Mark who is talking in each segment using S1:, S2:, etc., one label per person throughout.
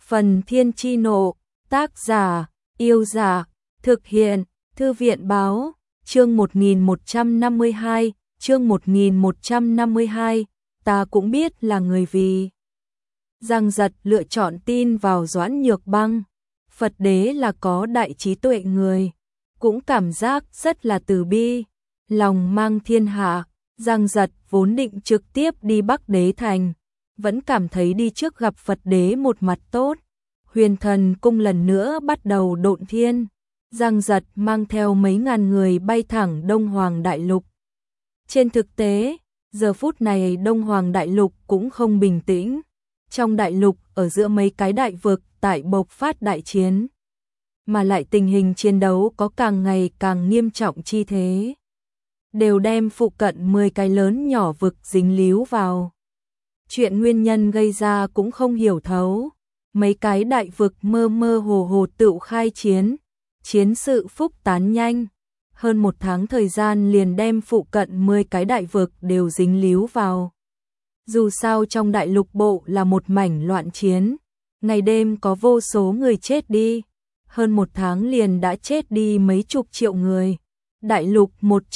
S1: Phần Thiên Chi Nộ, tác giả, Yêu Giả, thực hiện, Thư viện Báo, chương 1152, chương 1152, ta cũng biết là người vì. Giang Giật lựa chọn tin vào Doãn Nhược Băng, Phật đế là có đại trí tuệ người, cũng cảm giác rất là từ bi, lòng mang thiên hạ. Giang Giật vốn định trực tiếp đi Bắc Đế Thành, vẫn cảm thấy đi trước gặp Phật đế một mặt tốt. Huyền Thần Cung lần nữa bắt đầu độn thiên, Giang Giật mang theo mấy ngàn người bay thẳng Đông Hoàng Đại Lục. Trên thực tế, giờ phút này Đông Hoàng Đại Lục cũng không bình tĩnh, trong đại lục ở giữa mấy cái đại vực tại bộc phát đại chiến, mà lại tình hình chiến đấu có càng ngày càng nghiêm trọng chi thế, đều đem phụ cận 10 cái lớn nhỏ vực dính líu vào. Chuyện nguyên nhân gây ra cũng không hiểu thấu, mấy cái đại vực mơ mơ hồ hồ tự khai chiến, chiến sự phúc tán nhanh, hơn 1 tháng thời gian liền đem phụ cận 10 cái đại vực đều dính líu vào. Dù sao trong đại lục bộ là một mảnh loạn chiến, ngày đêm có vô số người chết đi, hơn 1 tháng liền đã chết đi mấy chục triệu người. Đại lục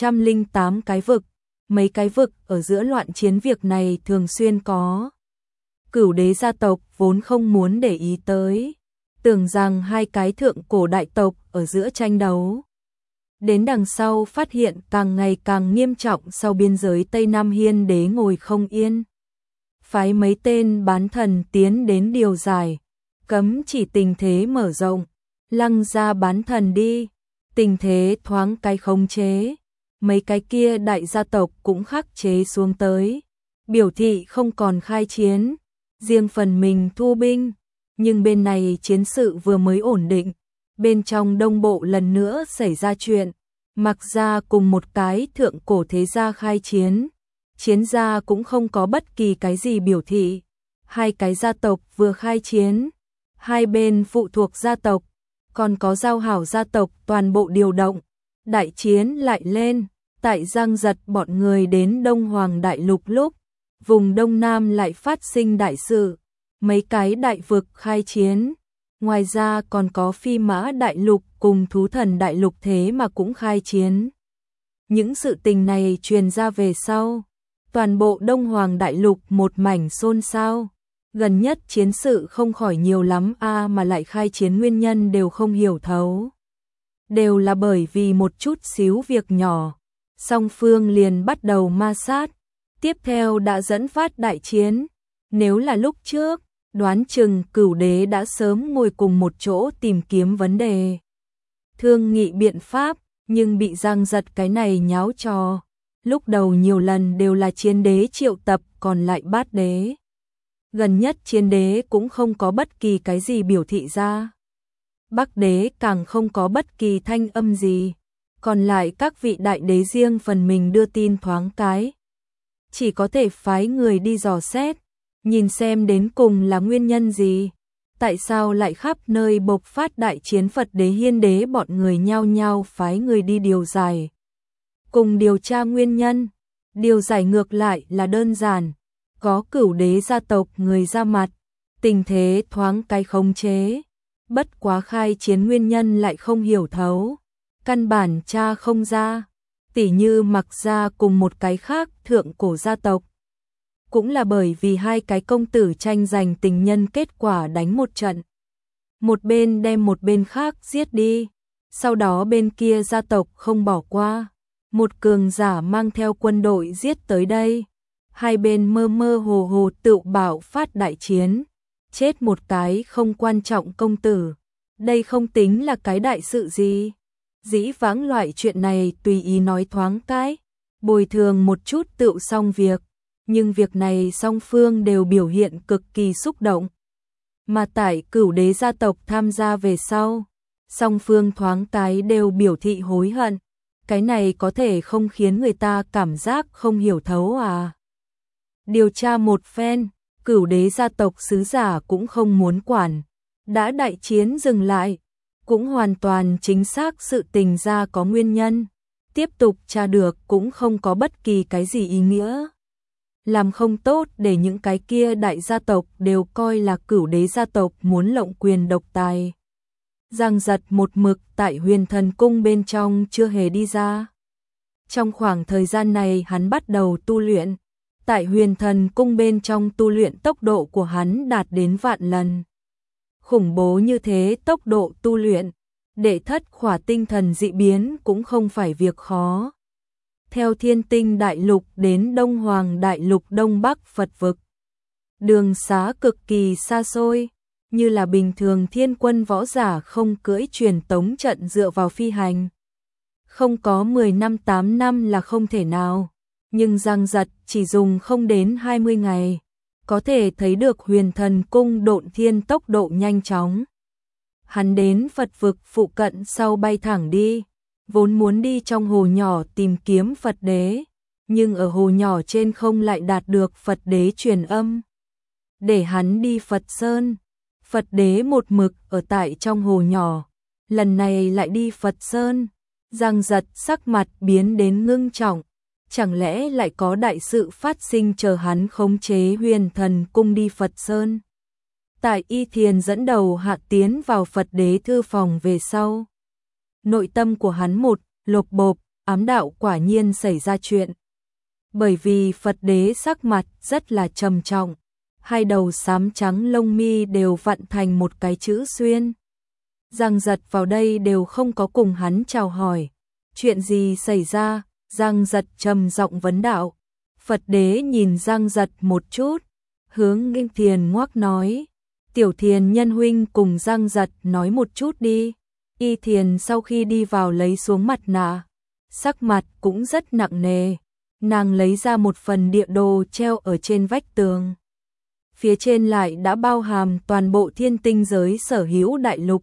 S1: 108 cái vực, mấy cái vực ở giữa loạn chiến việc này thường xuyên có. Cửu đế gia tộc vốn không muốn để ý tới, tưởng rằng hai cái thượng cổ đại tộc ở giữa tranh đấu. Đến đằng sau phát hiện càng ngày càng nghiêm trọng, sau biên giới Tây Nam Hiên đế ngồi không yên, phái mấy tên bán thần tiến đến điều giải, cấm chỉ tình thế mở rộng, lăng ra bán thần đi, tình thế thoáng cái khống chế, mấy cái kia đại gia tộc cũng khắc chế xuống tới, biểu thị không còn khai chiến, riêng phần mình thu binh. Nhưng bên này chiến sự vừa mới ổn định, bên trong Đông Bộ lần nữa xảy ra chuyện, Mặc gia cùng một cái thượng cổ thế gia khai chiến, chiến gia cũng không có bất kỳ cái gì biểu thị, hai cái gia tộc vừa khai chiến, hai bên phụ thuộc gia tộc, còn có giao hảo gia tộc toàn bộ điều động, đại chiến lại lên. Tại Giang Giật bọn người đến Đông Hoàng Đại Lục lúc, vùng Đông Nam lại phát sinh đại sự, mấy cái đại vực khai chiến, ngoài ra còn có Phi Mã Đại Lục cùng Thú Thần Đại Lục thế mà cũng khai chiến. Những sự tình này truyền ra về sau, toàn bộ Đông Hoàng Đại Lục một mảnh xôn xao, gần nhất chiến sự không khỏi nhiều lắm mà lại khai chiến nguyên nhân đều không hiểu thấu. Đều là bởi vì một chút xíu việc nhỏ, song phương liền bắt đầu ma sát, tiếp theo đã dẫn phát đại chiến. Nếu là lúc trước, đoán chừng Cửu đế đã sớm ngồi cùng một chỗ tìm kiếm vấn đề, thương nghị biện pháp, nhưng bị Giang Giật cái này nháo trò. Lúc đầu nhiều lần đều là Chiến đế triệu tập, còn lại Bát đế. Gần nhất Chiến đế cũng không có bất kỳ cái gì biểu thị ra. Bắc đế càng không có bất kỳ thanh âm gì. Còn lại các vị đại đế riêng phần mình đưa tin thoáng cái, chỉ có thể phái người đi dò xét, nhìn xem đến cùng là nguyên nhân gì, tại sao lại khắp nơi bộc phát đại chiến. Phật đế Hiên đế bọn người nhao nhao phái người đi điều giải, cùng điều tra nguyên nhân. Điều giải ngược lại là đơn giản, có Cửu đế gia tộc người ra mặt, tình thế thoáng cái khống chế, bất quá khai chiến nguyên nhân lại không hiểu thấu, căn bản tra không ra, tỉ như Mặc gia cùng một cái khác thượng cổ gia tộc. Cũng là bởi vì hai cái công tử tranh giành tình nhân, kết quả đánh một trận, một bên đem một bên khác giết đi, sau đó bên kia gia tộc không bỏ qua, một cường giả mang theo quân đội giết tới đây, hai bên mơ mơ hồ hồ tự bạo phát đại chiến, chết một cái không quan trọng công tử. Đây không tính là cái đại sự gì. Dĩ vãng loại chuyện này tùy ý nói thoáng cái, bồi thường một chút tựu xong việc, nhưng việc này song phương đều biểu hiện cực kỳ xúc động. Mà tại Cửu đế gia tộc tham gia về sau, song phương thoáng cái đều biểu thị hối hận, cái này có thể không khiến người ta cảm giác không hiểu thấu à. Điều tra một phen, Cửu đế gia tộc sứ giả cũng không muốn quản, đã đại chiến dừng lại, cũng hoàn toàn chính xác sự tình ra có nguyên nhân, tiếp tục tra được cũng không có bất kỳ cái gì ý nghĩa. làm không tốt để những cái kia đại gia tộc đều coi là Cửu Đế gia tộc muốn lộng quyền độc tài. Giang Giật một mực tại Huyền Thần Cung bên trong chưa hề đi ra. Trong khoảng thời gian này hắn bắt đầu tu luyện, tại Huyền Thần Cung bên trong tu luyện tốc độ của hắn đạt đến vạn lần. Khủng bố như thế tốc độ tu luyện, để thất khỏa tinh thần dị biến cũng không phải việc khó. Theo Thiên Tinh Đại Lục đến Đông Hoàng Đại Lục Đông Bắc Phật vực, đường xá cực kỳ xa xôi, như là bình thường thiên quân võ giả không cưỡi truyền tống trận dựa vào phi hành. Không có 10 năm 8 năm là không thể nào, nhưng Giang Giật chỉ dùng không đến 20 ngày, có thể thấy được Huyền Thần Cung độn thiên tốc độ nhanh chóng. Hắn đến Phật vực phụ cận sau bay thẳng đi, vốn muốn đi trong hồ nhỏ tìm kiếm Phật đế, nhưng ở hồ nhỏ trên không lại đạt được Phật đế truyền âm. Để hắn đi Phật Sơn, Phật đế một mực ở tại trong hồ nhỏ, lần này lại đi Phật Sơn. Giang Giật sắc mặt biến đến ngưng trọng, chẳng lẽ lại có đại sự phát sinh chờ hắn khống chế Huyền Thần Cung đi Phật Sơn. Tại Y Thiền dẫn đầu hạ tiến vào Phật đế thư phòng về sau. Nội tâm của hắn một lột bộp, ám đạo quả nhiên xảy ra chuyện. Bởi vì Phật đế sắc mặt rất là trầm trọng, hai đầu xám trắng lông mi đều vặn thành một cái chữ xuyên. Giang Giật vào đây đều không có cùng hắn chào hỏi. Chuyện gì xảy ra? Giang Giật trầm giọng vấn đạo. Phật đế nhìn Giang Giật một chút, hướng Y Thiền ngoắc nói. Tiểu Thiền nhân huynh cùng Giang Giật nói một chút đi. Y Thiền sau khi đi vào lấy xuống mặt nạ, sắc mặt cũng rất nặng nề. Nàng lấy ra một phần địa đồ treo ở trên vách tường. Phía trên lại đã bao hàm toàn bộ thiên tinh giới sở hữu đại lục.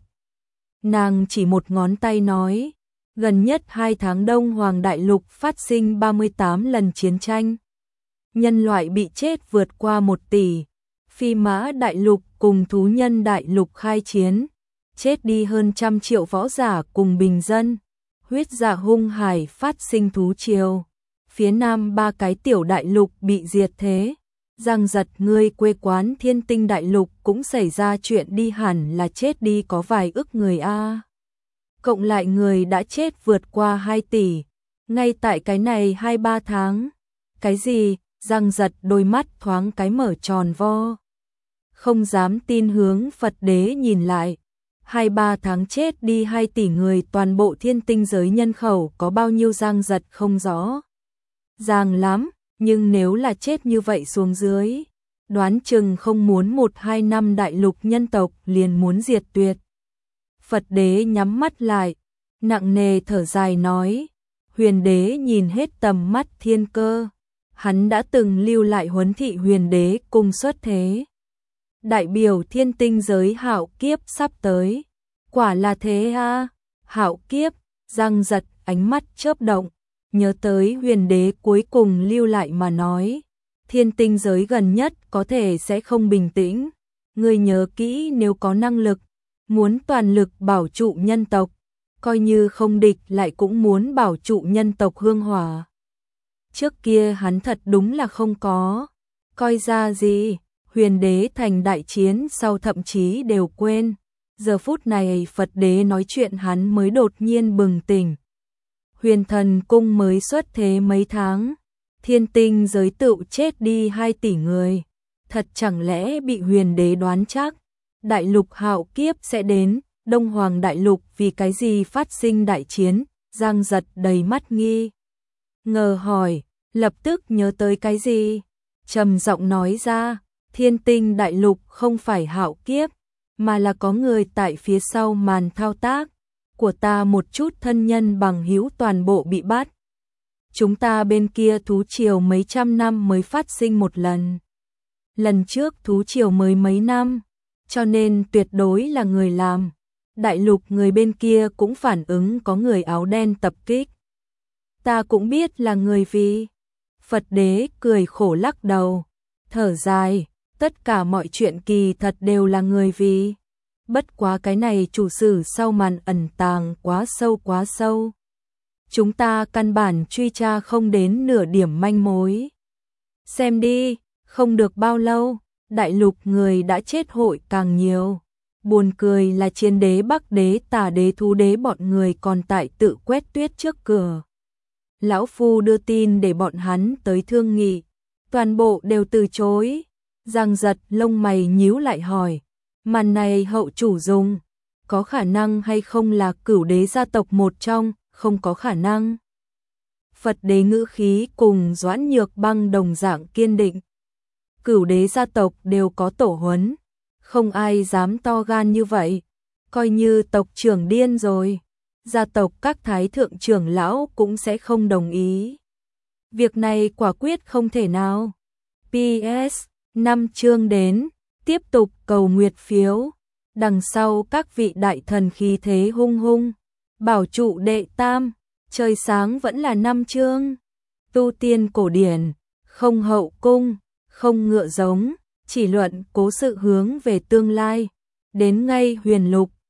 S1: Nàng chỉ một ngón tay nói, gần nhất 2 tháng Đông Hoàng Đại Lục phát sinh 38 lần chiến tranh. Nhân loại bị chết vượt qua 1 tỷ. Phi Mã Đại Lục cùng Thú Nhân Đại Lục khai chiến, chết đi hơn 100 triệu võ giả cùng bình dân. Huyết Dạ hung hải phát sinh thú triều. Phía Nam 3 cái tiểu đại lục bị diệt thế. Giang Giật ngươi quê quán Thiên Tinh Đại Lục cũng xảy ra chuyện đi, hẳn là chết đi có vài ức người a. Cộng lại người đã chết vượt qua 2 tỷ, ngay tại cái này 2-3 tháng. Cái gì? Giang Giật đôi mắt thoáng cái mở tròn vo. Không dám tin hướng Phật đế nhìn lại. 2-3 tháng chết đi 2 tỷ người, toàn bộ thiên tinh giới nhân khẩu có bao nhiêu Giang Giật không rõ. Ràng lắm, nhưng nếu là chết như vậy xuống dưới, đoán chừng không muốn 1-2 năm đại lục nhân tộc liền muốn diệt tuyệt. Phật đế nhắm mắt lại, nặng nề thở dài nói. Huyền đế nhìn hết tầm mắt thiên cơ, hắn đã từng lưu lại huấn thị huyền đế cùng xuất thế. Đại biểu thiên tinh giới hạo kiếp sắp tới. Quả là thế a. Hạo kiếp. Giang Giật ánh mắt chớp động, nhớ tới huyền đế cuối cùng lưu lại mà nói. Thiên tinh giới gần nhất có thể sẽ không bình tĩnh. Ngươi nhớ kỹ, nếu có năng lực, muốn toàn lực bảo trụ nhân tộc, coi như không địch lại cũng muốn bảo trụ nhân tộc hương hỏa. Trước kia hắn thật đúng là không có coi ra gì. Huyền đế thành đại chiến sau thậm chí đều quên. Giờ phút này Phật đế nói chuyện hắn mới đột nhiên bừng tỉnh. Huyền Thần Cung mới xuất thế mấy tháng, thiên tinh giới tựu chết đi 2 tỷ người. Thật chẳng lẽ bị huyền đế đoán chắc đại lục hạo kiếp sẽ đến? Đông Hoàng Đại Lục vì cái gì phát sinh đại chiến? Giang Giật đầy mắt nghi ngờ hỏi, lập tức nhớ tới cái gì, trầm giọng nói ra. Thiên Tinh Đại Lục không phải hạo kiếp, mà là có người tại phía sau màn thao tác của ta, một chút thân nhân bằng hữu toàn bộ bị bắt. Chúng ta bên kia thú triều mấy trăm năm mới phát sinh một lần. Lần trước thú triều mới mấy năm, cho nên tuyệt đối là người làm. Đại lục người bên kia cũng phản ứng có người áo đen tập kích. Ta cũng biết là người vì. Phật đế cười khổ lắc đầu, thở dài. Tất cả mọi chuyện kỳ thật đều là người vì. Bất quá cái này chủ sử sau màn ẩn tàng quá sâu. Chúng ta căn bản truy tra không đến nửa điểm manh mối. Xem đi, không được bao lâu, đại lục người đã chết hội càng nhiều. Buồn cười là Chiến đế, Bắc đế, Tà đế, Thú đế bọn người còn tại tự quét tuyết trước cửa. Lão Phu đưa tin để bọn hắn tới thương nghị, toàn bộ đều từ chối. Giang Giật lông mày nhíu lại hỏi, màn này hậu chủ dùng, có khả năng hay không là Cửu đế gia tộc một trong? Không có khả năng. Phật đế ngữ khí cùng Doãn Nhược Băng đồng dạng kiên định. Cửu đế gia tộc đều có tổ huấn, không ai dám to gan như vậy, coi như tộc trưởng điên rồi. Gia tộc các thái thượng trưởng lão cũng sẽ không đồng ý. Việc này quả quyết không thể nào. PS, 5 chương đến, tiếp tục cầu nguyệt phiếu. Đằng sau các vị đại thần khí thế hung hung. Bảo trụ đệ tam, trời sáng vẫn là 5 chương. Tu tiên cổ điển, không hậu cung, không ngựa giống, chỉ luận cố sự hướng về tương lai. Đến ngay huyền lục,